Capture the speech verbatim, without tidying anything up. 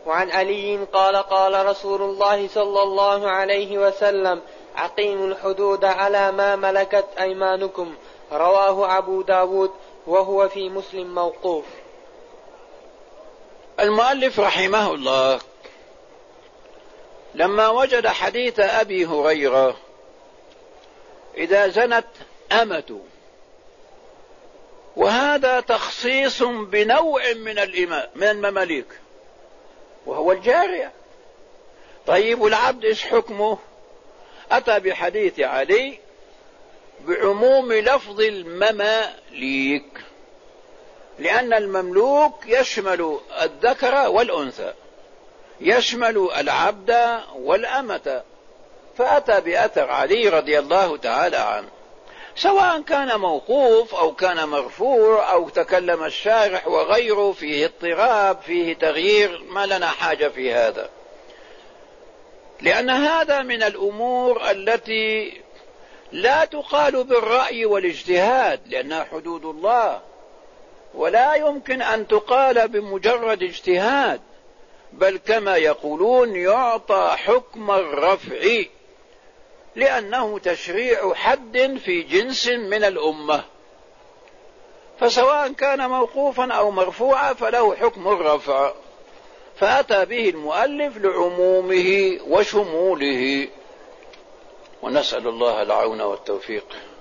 وعن علي قال قال رسول الله صلى الله عليه وسلم: أقيموا الحدود على ما ملكت أيمانكم. رواه أبو داود وهو في مسلم موقوف. المؤلف رحمه الله لما وجد حديث أبي هريرة: إذا زنت أمة، وهذا تخصيص بنوع من الإماء من المماليك وهو الجارية. طيب العبد إيش حكمه؟ أتى بحديث علي بعموم لفظ المماليك، لأن المملوك يشمل الذكر والأنثى، يشمل العبد والأمة، فأتى بأثر علي رضي الله تعالى عنه، سواء كان موقوف أو كان مرفوع أو تكلم الشارح وغيره، فيه اضطراب فيه تغيير، ما لنا حاجة في هذا، لأن هذا من الأمور التي لا تقال بالرأي والاجتهاد، لأنها حدود الله، ولا يمكن أن تقال بمجرد اجتهاد، بل كما يقولون يعطى حكم الرفع، لأنه تشريع حد في جنس من الأمة، فسواء كان موقوفا أو مرفوعا فله حكم الرفع، فأتى به المؤلف لعمومه وشموله، ونسأل الله العون والتوفيق.